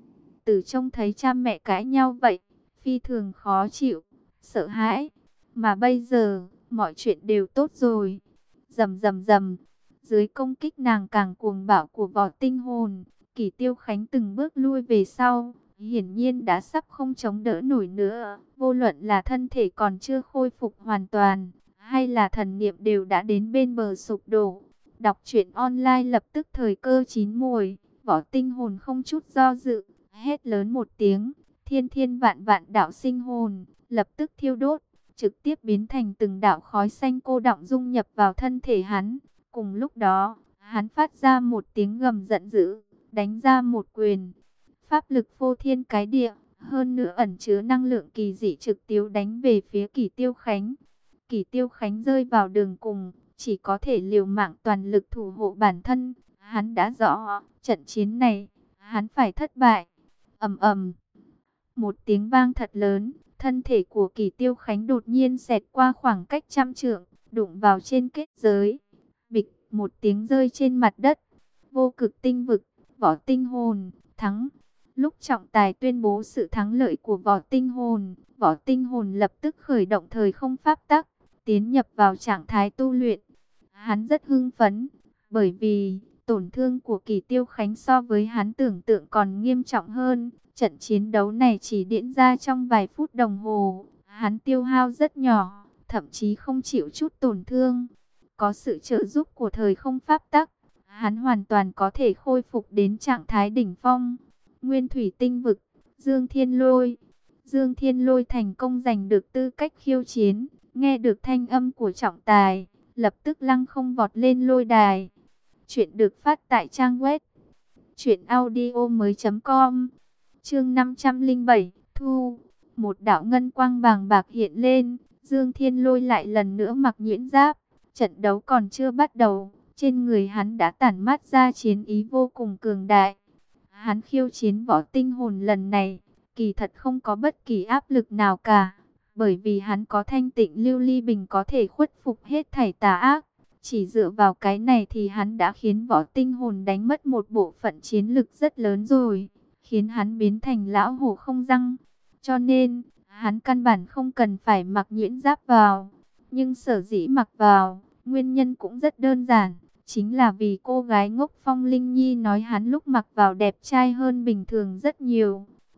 tử trông thấy cha mẹ cãi nhau vậy, phi thường khó chịu, sợ hãi. Mà bây giờ, mọi chuyện đều tốt rồi. Rầm rầm rầm, dưới công kích nàng càng cuồng bạo của Võ Tinh Hồn, Kỷ Tiêu Khánh từng bước lui về sau, hiển nhiên đã sắp không chống đỡ nổi nữa. Vô luận là thân thể còn chưa khôi phục hoàn toàn, hay là thần niệm đều đã đến bên bờ sụp đổ. Đọc truyện online lập tức thời cơ chín muồi, Võ Tinh Hồn không chút do dự, hét lớn một tiếng, thiên thiên vạn vạn đạo sinh hồn, lập tức thiêu đốt, trực tiếp biến thành từng đạo khói xanh cô đọng dung nhập vào thân thể hắn. Cùng lúc đó, hắn phát ra một tiếng gầm giận dữ, đánh ra một quyền. Pháp lực phô thiên cái địa, hơn nữa ẩn chứa năng lượng kỳ dị trực tiếp đánh về phía Kỷ Tiêu Khánh. Kỷ Tiêu Khánh rơi vào đường cùng, chỉ có thể liều mạng toàn lực thủ hộ bản thân. Hắn đã rõ, trận chiến này, hắn phải thất bại. Ầm ầm, một tiếng vang thật lớn, thân thể của Kỷ Tiêu Khánh đột nhiên xẹt qua khoảng cách trăm trượng, đụng vào trên kết giới. Bịch, một tiếng rơi trên mặt đất. Vô Cực Tinh Vực, Võ Tinh Hồn, thắng. Lúc trọng tài tuyên bố sự thắng lợi của Võ Tinh Hồn, Võ Tinh Hồn lập tức khởi động thời không pháp tắc, tiến nhập vào trạng thái tu luyện. Hắn rất hưng phấn, bởi vì tổn thương của Kỷ Tiêu Khánh so với hắn tưởng tượng còn nghiêm trọng hơn. Trận chiến đấu này chỉ diễn ra trong vài phút đồng hồ, hắn tiêu hao rất nhỏ, thậm chí không chịu chút tổn thương. Có sự trợ giúp của thời không pháp tắc, hắn hoàn toàn có thể khôi phục đến trạng thái đỉnh phong. Nguyên Thủy Tinh Vực, Dương Thiên Lôi. Dương Thiên Lôi thành công giành được tư cách khiêu chiến, nghe được thanh âm của trọng tài, lập tức lăng không vọt lên lôi đài. Chuyện được phát tại trang web truyện audio mới chấm com. Chương năm trăm lẻ bảy, thu. Một đạo ngân quang vàng bạc hiện lên, Dương Thiên Lôi lại lần nữa mặc nhuyễn giáp. Trận đấu còn chưa bắt đầu, trên người hắn đã tản mát ra chiến ý vô cùng cường đại. Hắn khiêu chiến Võ Tinh Hồn lần này, kỳ thật không có bất kỳ áp lực nào cả, bởi vì hắn có thanh tịnh lưu ly bình có thể khuất phục hết thảy tà ác. Chỉ dựa vào cái này thì hắn đã khiến Võ Tinh Hồn đánh mất một bộ phận chiến lực rất lớn rồi, khiến hắn biến thành lão hổ không răng. Cho nên, hắn căn bản không cần phải mặc nhuyễn giáp vào. Nhưng sở dĩ mặc vào, nguyên nhân cũng rất đơn giản, chính là vì cô gái ngốc Phong Linh Nhi nói hắn lúc mặc vào đẹp trai hơn bình thường rất nhiều.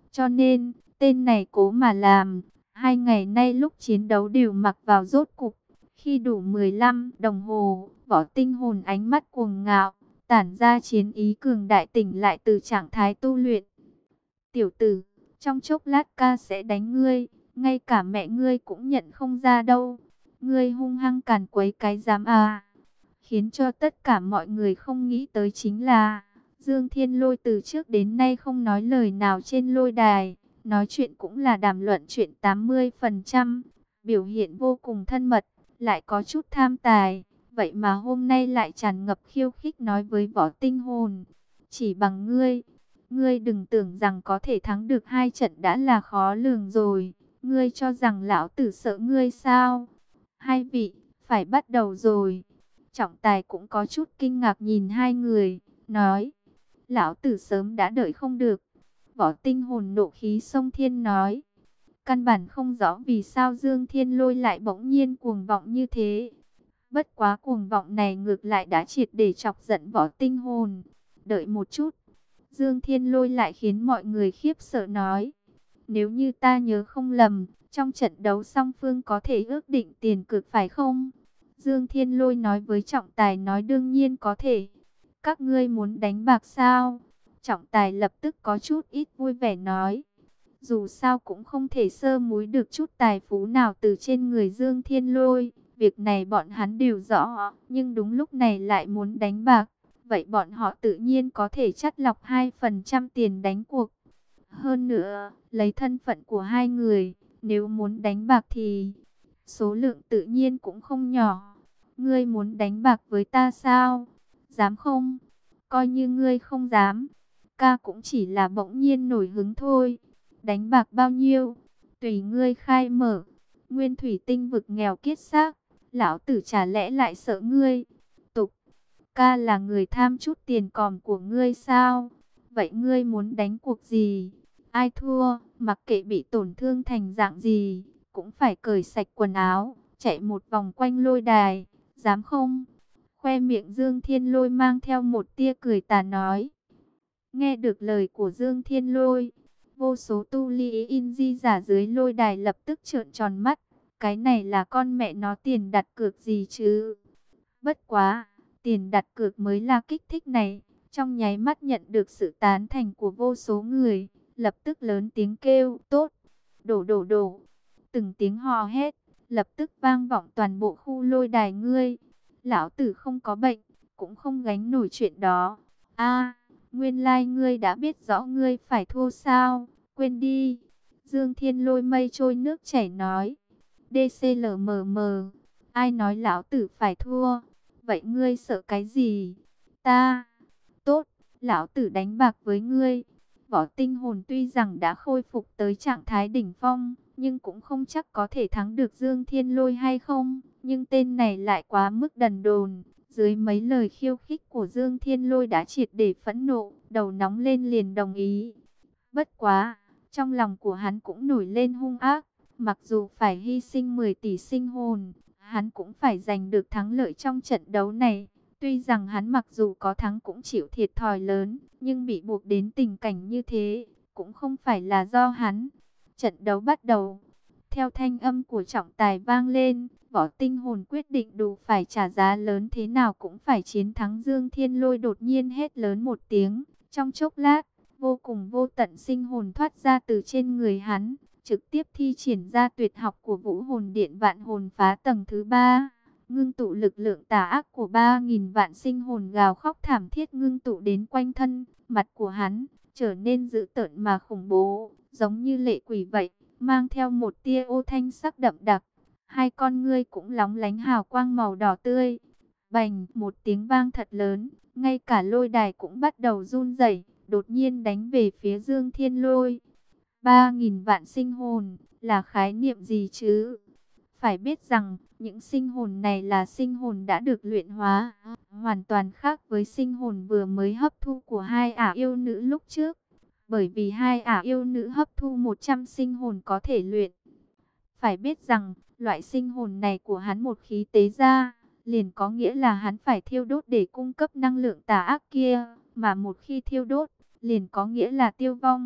cho nên tên này cố mà làm. Hai ngày nay lúc chiến đấu đều mặc vào rốt cục. Khi đủ mười lăm đồng hồ, Võ Tinh Hồn ánh mắt cuồng ngạo, tản ra chiến ý cường đại, tỉnh lại từ trạng thái tu luyện. Tiểu tử, trong chốc lát ca sẽ đánh ngươi, ngay cả mẹ ngươi cũng nhận không ra đâu. Ngươi hung hăng càn quấy cái dám à. Khiến cho tất cả mọi người không nghĩ tới chính là Dương Thiên Lôi từ trước đến nay không nói lời nào trên lôi đài. Nói chuyện cũng là đàm luận chuyện tám mươi phần trăm, biểu hiện vô cùng thân mật, lại có chút tham tài. Vậy mà hôm nay lại tràn ngập khiêu khích nói với Võ Tinh Hồn. Chỉ bằng ngươi, ngươi đừng tưởng rằng có thể thắng được hai trận đã là khó lường rồi. Ngươi cho rằng lão tử sợ ngươi sao? Hai vị, phải bắt đầu rồi. Trọng tài cũng có chút kinh ngạc nhìn hai người, nói. Lão tử sớm đã đợi không được. Võ Tinh Hồn nộ khí sông thiên nói. Căn bản không rõ vì sao Dương Thiên Lôi lại bỗng nhiên cuồng vọng như thế. Bất quá cuồng vọng này ngược lại đã triệt để chọc giận Võ Tinh Hồn. Đợi một chút. Dương Thiên Lôi lại khiến mọi người khiếp sợ nói. Nếu như ta nhớ không lầm, trong trận đấu song phương có thể ước định tiền cược phải không? Dương Thiên Lôi nói với trọng tài nói đương nhiên có thể. Các ngươi muốn đánh bạc sao? Trọng tài lập tức có chút ít vui vẻ nói. Dù sao cũng không thể sơ múi được chút tài phú nào từ trên người Dương Thiên Lôi. Việc này bọn hắn đều rõ, nhưng đúng lúc này lại muốn đánh bạc. Vậy bọn họ tự nhiên có thể chắt lọc hai phần trăm tiền đánh cuộc. Hơn nữa, lấy thân phận của hai người, nếu muốn đánh bạc thì số lượng tự nhiên cũng không nhỏ. Ngươi muốn đánh bạc với ta sao? Dám không? Coi như ngươi không dám. Ca cũng chỉ là bỗng nhiên nổi hứng thôi. Đánh bạc bao nhiêu? Tùy ngươi khai mở. Nguyên thủy tinh vực nghèo kiết xác. Lão tử chả lẽ lại sợ ngươi? Tục. Ca là người tham chút tiền còm của ngươi sao? Vậy ngươi muốn đánh cuộc gì? Ai thua, mặc kệ bị tổn thương thành dạng gì, cũng phải cởi sạch quần áo, chạy một vòng quanh lôi đài. Dám không? Khoe miệng Dương Thiên Lôi mang theo một tia cười tà nói. Nghe được lời của Dương Thiên Lôi, vô số tu li in di giả dưới lôi đài lập tức trợn tròn mắt. Cái này là con mẹ nó tiền đặt cược gì chứ? Bất quá, tiền đặt cược mới là kích thích này. Trong nháy mắt nhận được sự tán thành của vô số người, lập tức lớn tiếng kêu, tốt, đổ đổ đổ. Từng tiếng hò hét, lập tức vang vọng toàn bộ khu lôi đài ngươi. Lão tử không có bệnh, cũng không gánh nổi chuyện đó. A, nguyên lai like ngươi đã biết rõ ngươi phải thua sao, quên đi. Dương Thiên Lôi mây trôi nước chảy nói. đê xê lờ em em, ai nói lão tử phải thua? Vậy ngươi sợ cái gì? Ta, tốt, lão tử đánh bạc với ngươi. Võ Tinh Hồn tuy rằng đã khôi phục tới trạng thái đỉnh phong, nhưng cũng không chắc có thể thắng được Dương Thiên Lôi hay không. Nhưng tên này lại quá mức đần đồn. Dưới mấy lời khiêu khích của Dương Thiên Lôi đã triệt để phẫn nộ, đầu nóng lên liền đồng ý. Bất quá, trong lòng của hắn cũng nổi lên hung ác. Mặc dù phải hy sinh mười tỷ sinh hồn, hắn cũng phải giành được thắng lợi trong trận đấu này. Tuy rằng hắn mặc dù có thắng cũng chịu thiệt thòi lớn, nhưng bị buộc đến tình cảnh như thế, cũng không phải là do hắn. Trận đấu bắt đầu. Theo thanh âm của trọng tài vang lên, Võ Tinh Hồn quyết định đủ phải trả giá lớn thế nào cũng phải chiến thắng. Dương Thiên Lôi đột nhiên hét lớn một tiếng. Trong chốc lát, vô cùng vô tận sinh hồn thoát ra từ trên người hắn, trực tiếp thi triển ra tuyệt học của Vũ Hồn Điện Vạn Hồn Phá tầng thứ ba. Ngưng tụ lực lượng tà ác của ba nghìn vạn sinh hồn gào khóc thảm thiết ngưng tụ đến quanh thân, mặt của hắn trở nên dữ tợn mà khủng bố, giống như lệ quỷ vậy, mang theo một tia ô thanh sắc đậm đặc. Hai con ngươi cũng lóng lánh hào quang màu đỏ tươi. Bành, một tiếng vang thật lớn, ngay cả lôi đài cũng bắt đầu run rẩy, đột nhiên đánh về phía Dương Thiên Lôi. Ba nghìn vạn sinh hồn, là khái niệm gì chứ? Phải biết rằng, những sinh hồn này là sinh hồn đã được luyện hóa, hoàn toàn khác với sinh hồn vừa mới hấp thu của hai ả yêu nữ lúc trước. Bởi vì hai ả yêu nữ hấp thu một trăm sinh hồn có thể luyện. Phải biết rằng, loại sinh hồn này của hắn một khí tế ra, liền có nghĩa là hắn phải thiêu đốt để cung cấp năng lượng tà ác kia. Mà một khi thiêu đốt, liền có nghĩa là tiêu vong.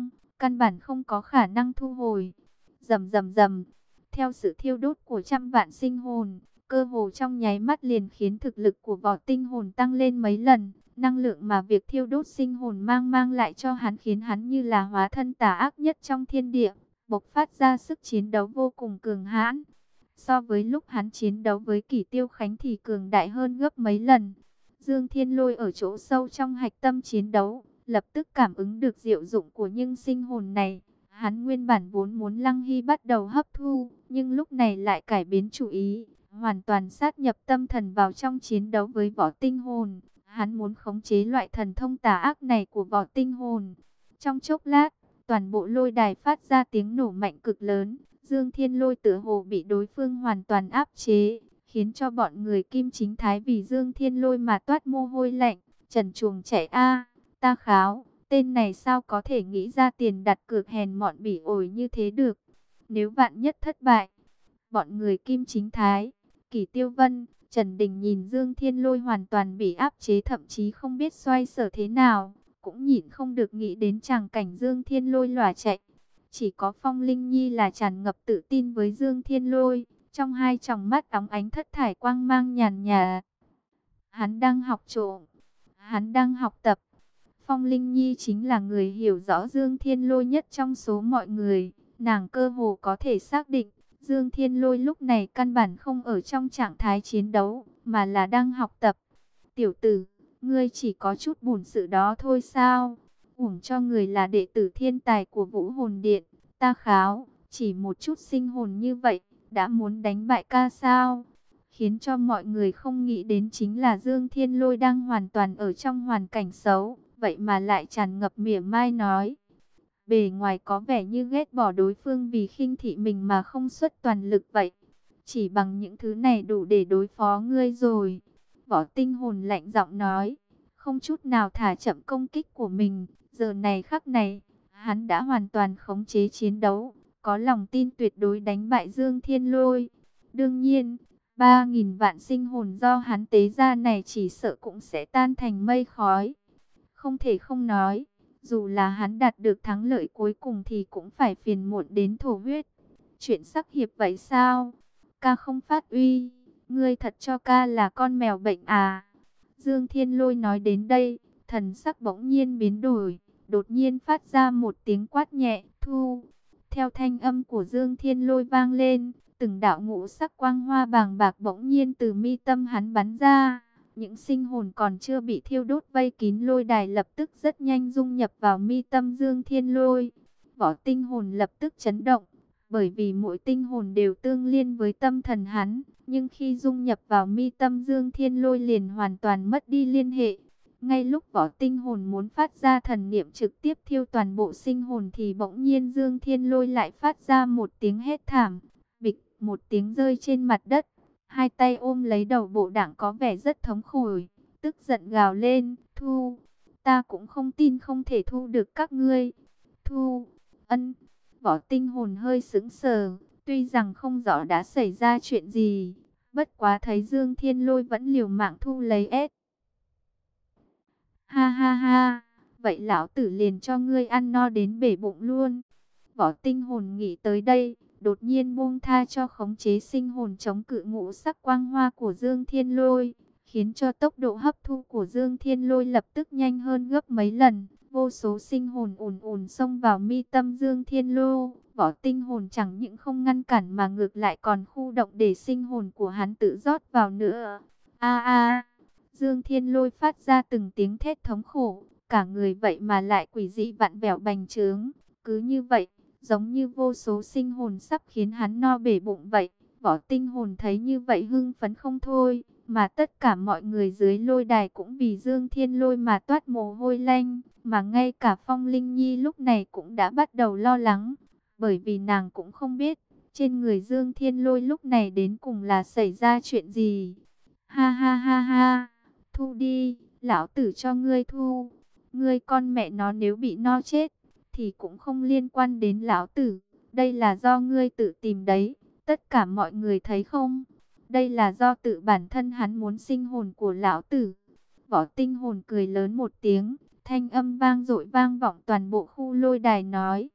căn bản không có khả năng thu hồi. Rầm rầm rầm, theo sự thiêu đốt của trăm vạn sinh hồn, cơ hồ trong nháy mắt liền khiến thực lực của vỏ tinh hồn tăng lên mấy lần. Năng lượng mà việc thiêu đốt sinh hồn mang mang lại cho hắn khiến hắn như là hóa thân tà ác nhất trong thiên địa, bộc phát ra sức chiến đấu vô cùng cường hãn. So với lúc hắn chiến đấu với Kỷ Tiêu Khánh thì cường đại hơn gấp mấy lần. Dương Thiên Lôi ở chỗ sâu trong hạch tâm chiến đấu, lập tức cảm ứng được diệu dụng của những sinh hồn này. Hắn nguyên bản vốn muốn Lăng Hy bắt đầu hấp thu, nhưng lúc này lại cải biến chủ ý, hoàn toàn sát nhập tâm thần vào trong chiến đấu với vỏ tinh hồn. Hắn muốn khống chế loại thần thông tà ác này của vỏ tinh hồn. Trong chốc lát, toàn bộ lôi đài phát ra tiếng nổ mạnh cực lớn. Dương Thiên Lôi tựa hồ bị đối phương hoàn toàn áp chế, khiến cho bọn người Kim Chính Thái vì Dương Thiên Lôi mà toát mồ hôi lạnh, trần truồng chạy a. Ta kháo, tên này sao có thể nghĩ ra tiền đặt cược hèn mọn bỉ ổi như thế được? Nếu vạn nhất thất bại, bọn người Kim Chính Thái, Kỷ Tiêu Vân, Trần Đình nhìn Dương Thiên Lôi hoàn toàn bị áp chế, thậm chí không biết xoay sở thế nào, cũng nhịn không được nghĩ đến tràng cảnh Dương Thiên Lôi lòa chạy. Chỉ có Phong Linh Nhi là tràn ngập tự tin với Dương Thiên Lôi, trong hai tròng mắt óng ánh thất thải quang mang nhàn nhạt. Hắn đang học trộm, hắn đang học tập. Phong Linh Nhi chính là người hiểu rõ Dương Thiên Lôi nhất trong số mọi người, nàng cơ hồ có thể xác định Dương Thiên Lôi lúc này căn bản không ở trong trạng thái chiến đấu, mà là đang học tập. Tiểu tử, ngươi chỉ có chút bổn sự đó thôi sao? Uổng cho người là đệ tử thiên tài của Vũ Hồn Điện. Ta kháo, chỉ một chút sinh hồn như vậy, đã muốn đánh bại ca sao? Khiến cho mọi người không nghĩ đến chính là Dương Thiên Lôi đang hoàn toàn ở trong hoàn cảnh xấu, vậy mà lại tràn ngập mỉa mai nói. Bề ngoài có vẻ như ghét bỏ đối phương vì khinh thị mình mà không xuất toàn lực vậy. Chỉ bằng những thứ này đủ để đối phó ngươi rồi. Võ Tinh Hồn lạnh giọng nói, không chút nào thả chậm công kích của mình. Giờ này khắc này, hắn đã hoàn toàn khống chế chiến đấu, có lòng tin tuyệt đối đánh bại Dương Thiên Lôi. Đương nhiên, ba nghìn vạn sinh hồn do hắn tế ra này chỉ sợ cũng sẽ tan thành mây khói. Không thể không nói, dù là hắn đạt được thắng lợi cuối cùng thì cũng phải phiền muộn đến thổ huyết. Chuyện sắc hiệp vậy sao? Ca không phát uy, ngươi thật cho ca là con mèo bệnh à? Dương Thiên Lôi nói đến đây, thần sắc bỗng nhiên biến đổi, đột nhiên phát ra một tiếng quát nhẹ, thu. Theo thanh âm của Dương Thiên Lôi vang lên, từng đạo ngũ sắc quang hoa bàng bạc bỗng nhiên từ mi tâm hắn bắn ra. Những sinh hồn còn chưa bị thiêu đốt vây kín lôi đài lập tức rất nhanh dung nhập vào mi tâm Dương Thiên Lôi. Võ tinh hồn lập tức chấn động, bởi vì mỗi tinh hồn đều tương liên với tâm thần hắn. Nhưng khi dung nhập vào mi tâm Dương Thiên Lôi liền hoàn toàn mất đi liên hệ. Ngay lúc võ tinh hồn muốn phát ra thần niệm trực tiếp thiêu toàn bộ sinh hồn thì bỗng nhiên Dương Thiên Lôi lại phát ra một tiếng hét thảm. Bịch, một tiếng rơi trên mặt đất. Hai tay ôm lấy đầu bộ đảng có vẻ rất thống khổ, tức giận gào lên, thu, ta cũng không tin không thể thu được các ngươi. Thu, ân, võ tinh hồn hơi sững sờ, tuy rằng không rõ đã xảy ra chuyện gì, bất quá thấy Dương Thiên Lôi vẫn liều mạng thu lấy ép. Ha ha ha, vậy lão tử liền cho ngươi ăn no đến bể bụng luôn. Võ tinh hồn nghĩ tới đây, đột nhiên buông tha cho khống chế sinh hồn chống cự ngũ sắc quang hoa của Dương Thiên Lôi, khiến cho tốc độ hấp thu của Dương Thiên Lôi lập tức nhanh hơn gấp mấy lần. Vô số sinh hồn ùn ùn xông vào mi tâm Dương Thiên Lôi, võ tinh hồn chẳng những không ngăn cản mà ngược lại còn khu động để sinh hồn của hắn tự rót vào nữa. A a, Dương Thiên Lôi phát ra từng tiếng thét thống khổ, cả người vậy mà lại quỷ dị vặn vẹo bành trướng, cứ như vậy, giống như vô số sinh hồn sắp khiến hắn no bể bụng vậy. Võ tinh hồn thấy như vậy hưng phấn không thôi, mà tất cả mọi người dưới lôi đài cũng vì Dương Thiên Lôi mà toát mồ hôi lạnh, mà ngay cả Phong Linh Nhi lúc này cũng đã bắt đầu lo lắng, bởi vì nàng cũng không biết trên người Dương Thiên Lôi lúc này đến cùng là xảy ra chuyện gì. Ha ha ha ha, thu đi, lão tử cho ngươi thu, ngươi con mẹ nó nếu bị no chết thì cũng không liên quan đến lão tử, đây là do ngươi tự tìm đấy, tất cả mọi người thấy không? Đây là do tự bản thân hắn muốn sinh hồn của lão tử. Võ tinh hồn cười lớn một tiếng, thanh âm vang dội vang vọng toàn bộ khu lôi đài nói,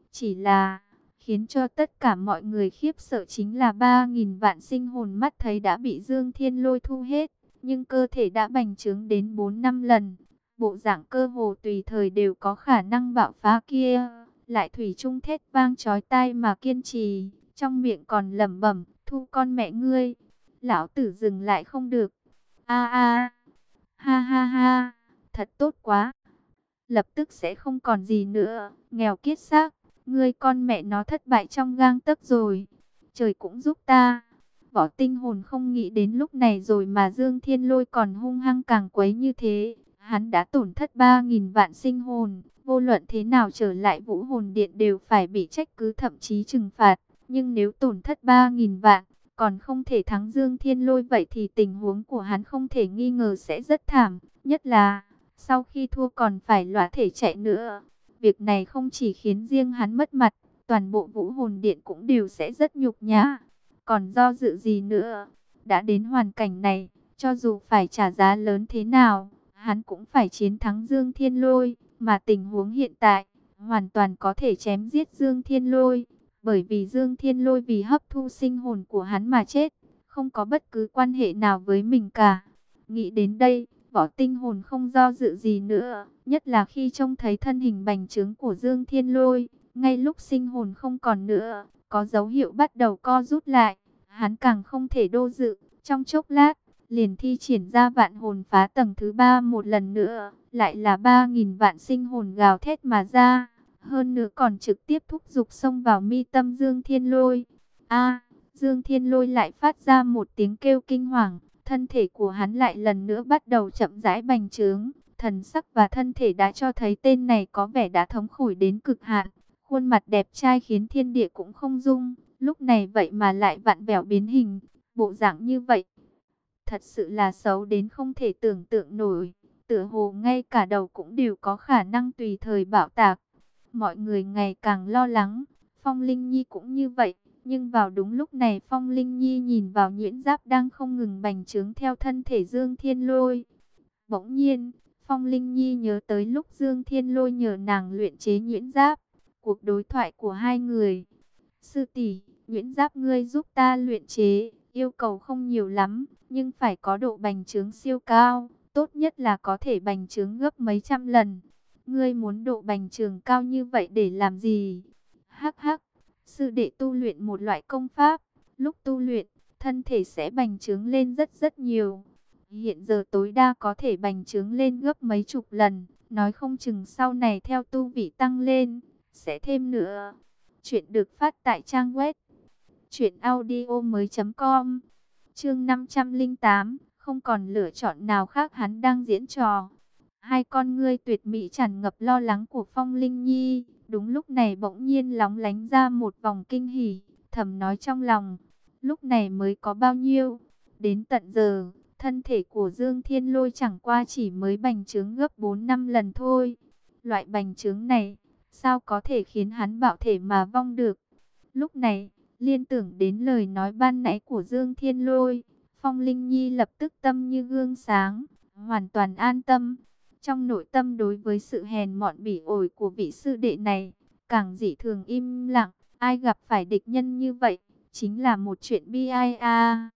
Chỉ là khiến cho tất cả mọi người khiếp sợ chính là ba nghìn vạn sinh hồn mắt thấy đã bị Dương Thiên Lôi thu hết, nhưng cơ thể đã bành trướng đến bốn năm lần. Bộ dạng cơ hồ tùy thời đều có khả năng bạo phá kia, lại thủy chung thét vang chói tai mà kiên trì, trong miệng còn lẩm bẩm, thu con mẹ ngươi, lão tử dừng lại không được. A a, ha ha ha, thật tốt quá. Lập tức sẽ không còn gì nữa, nghèo kiết xác, ngươi con mẹ nó thất bại trong gang tấc rồi. Trời cũng giúp ta. Võ Tinh Hồn không nghĩ đến lúc này rồi mà Dương Thiên Lôi còn hung hăng càng quấy như thế. Hắn đã tổn thất ba nghìn vạn sinh hồn, vô luận thế nào trở lại Vũ Hồn Điện đều phải bị trách cứ thậm chí trừng phạt. Nhưng nếu tổn thất ba nghìn vạn, còn không thể thắng Dương Thiên Lôi vậy thì tình huống của hắn không thể nghi ngờ sẽ rất thảm. Nhất là, sau khi thua còn phải lõa thể chạy nữa. Việc này không chỉ khiến riêng hắn mất mặt, toàn bộ Vũ Hồn Điện cũng đều sẽ rất nhục nhã. Còn do dự gì nữa, đã đến hoàn cảnh này, cho dù phải trả giá lớn thế nào, hắn cũng phải chiến thắng Dương Thiên Lôi. Mà tình huống hiện tại, hoàn toàn có thể chém giết Dương Thiên Lôi. Bởi vì Dương Thiên Lôi vì hấp thu sinh hồn của hắn mà chết, không có bất cứ quan hệ nào với mình cả. Nghĩ đến đây, Võ Tinh Hồn không do dự gì nữa, nhất là khi trông thấy thân hình bành trướng của Dương Thiên Lôi, ngay lúc sinh hồn không còn nữa, có dấu hiệu bắt đầu co rút lại, hắn càng không thể đô dự, trong chốc lát, liền thi triển ra vạn hồn phá tầng thứ ba một lần nữa, lại là ba nghìn vạn sinh hồn gào thét mà ra, hơn nữa còn trực tiếp thúc giục xông vào mi tâm Dương Thiên Lôi. A, Dương Thiên Lôi lại phát ra một tiếng kêu kinh hoàng. Thân thể của hắn lại lần nữa bắt đầu chậm rãi bành trướng, thần sắc và thân thể đã cho thấy tên này có vẻ đã thống khổ đến cực hạn. Khuôn mặt đẹp trai khiến thiên địa cũng không dung, lúc này vậy mà lại vặn vẹo biến hình, bộ dạng như vậy. Thật sự là xấu đến không thể tưởng tượng nổi, tựa hồ ngay cả đầu cũng đều có khả năng tùy thời bạo tạc. Mọi người ngày càng lo lắng, Phong Linh Nhi cũng như vậy. Nhưng vào đúng lúc này Phong Linh Nhi nhìn vào nhuyễn giáp đang không ngừng bành trướng theo thân thể Dương Thiên Lôi. Bỗng nhiên, Phong Linh Nhi nhớ tới lúc Dương Thiên Lôi nhờ nàng luyện chế nhuyễn giáp. Cuộc đối thoại của hai người. Sư tỷ, nhuyễn giáp ngươi giúp ta luyện chế, yêu cầu không nhiều lắm, nhưng phải có độ bành trướng siêu cao, tốt nhất là có thể bành trướng gấp mấy trăm lần. Ngươi muốn độ bành trướng cao như vậy để làm gì? Hắc hắc. Sư đệ tu luyện một loại công pháp, lúc tu luyện, thân thể sẽ bành trướng lên rất rất nhiều. Hiện giờ tối đa có thể bành trướng lên gấp mấy chục lần, nói không chừng sau này theo tu vị tăng lên, sẽ thêm nữa. Chuyện được phát tại trang web truyệnaudiomoi chấm com. Chương năm trăm lẻ tám, không còn lựa chọn nào khác, hắn đang diễn trò. Hai con ngươi tuyệt mỹ tràn ngập lo lắng của Phong Linh Nhi. Đúng lúc này bỗng nhiên lóng lánh ra một vòng kinh hỉ, thầm nói trong lòng, lúc này mới có bao nhiêu. Đến tận giờ, thân thể của Dương Thiên Lôi chẳng qua chỉ mới bành trướng gấp bốn năm lần thôi. Loại bành trướng này, sao có thể khiến hắn bạo thể mà vong được. Lúc này, liên tưởng đến lời nói ban nãy của Dương Thiên Lôi, Phong Linh Nhi lập tức tâm như gương sáng, hoàn toàn an tâm. Trong nội tâm đối với sự hèn mọn bỉ ổi của vị sư đệ này, càng dị thường im lặng, ai gặp phải địch nhân như vậy, chính là một chuyện bi ai a.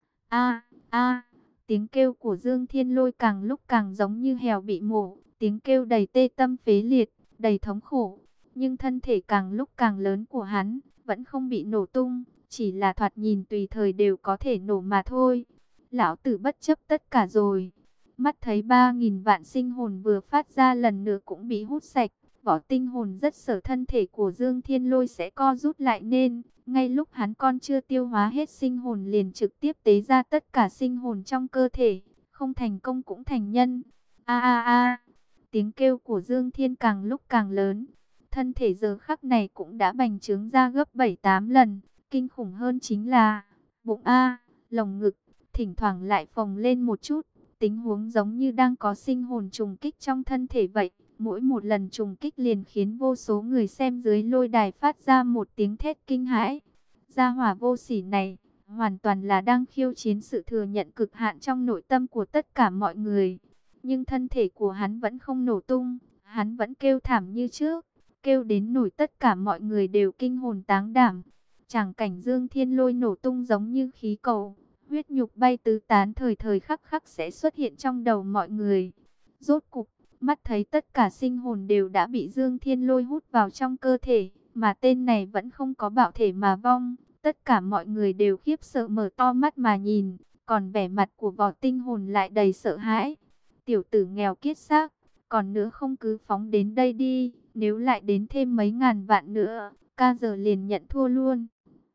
A, a, tiếng kêu của Dương Thiên Lôi càng lúc càng giống như heo bị mổ, tiếng kêu đầy tê tâm phế liệt, đầy thống khổ, nhưng thân thể càng lúc càng lớn của hắn, vẫn không bị nổ tung, chỉ là thoạt nhìn tùy thời đều có thể nổ mà thôi. Lão tử bất chấp tất cả rồi. Mắt thấy ba nghìn vạn sinh hồn vừa phát ra lần nữa cũng bị hút sạch, Võ Tinh Hồn rất sợ thân thể của Dương Thiên Lôi sẽ co rút lại nên, ngay lúc hắn còn chưa tiêu hóa hết sinh hồn liền trực tiếp tế ra tất cả sinh hồn trong cơ thể, không thành công cũng thành nhân. A a a, tiếng kêu của Dương Thiên càng lúc càng lớn, thân thể giờ khắc này cũng đã bành trướng ra gấp bảy tám lần, kinh khủng hơn chính là, bụng A, lồng ngực, thỉnh thoảng lại phồng lên một chút. Tình huống giống như đang có sinh hồn trùng kích trong thân thể vậy. Mỗi một lần trùng kích liền khiến vô số người xem dưới lôi đài phát ra một tiếng thét kinh hãi. Gia hỏa vô sỉ này, hoàn toàn là đang khiêu chiến sự thừa nhận cực hạn trong nội tâm của tất cả mọi người. Nhưng thân thể của hắn vẫn không nổ tung, hắn vẫn kêu thảm như trước. kêu đến nổi tất cả mọi người đều kinh hồn táng đảm. Tràng cảnh Dương Thiên Lôi nổ tung giống như khí cầu, huyết nhục bay tứ tán thời thời khắc khắc sẽ xuất hiện trong đầu mọi người. Rốt cục, mắt thấy tất cả sinh hồn đều đã bị Dương Thiên Lôi hút vào trong cơ thể, mà tên này vẫn không có bạo thể mà vong. Tất cả mọi người đều khiếp sợ mở to mắt mà nhìn, còn vẻ mặt của Võ Tinh Hồn lại đầy sợ hãi. Tiểu tử nghèo kiết xác, còn nữa không cứ phóng đến đây đi, nếu lại đến thêm mấy ngàn vạn nữa, ca giờ liền nhận thua luôn.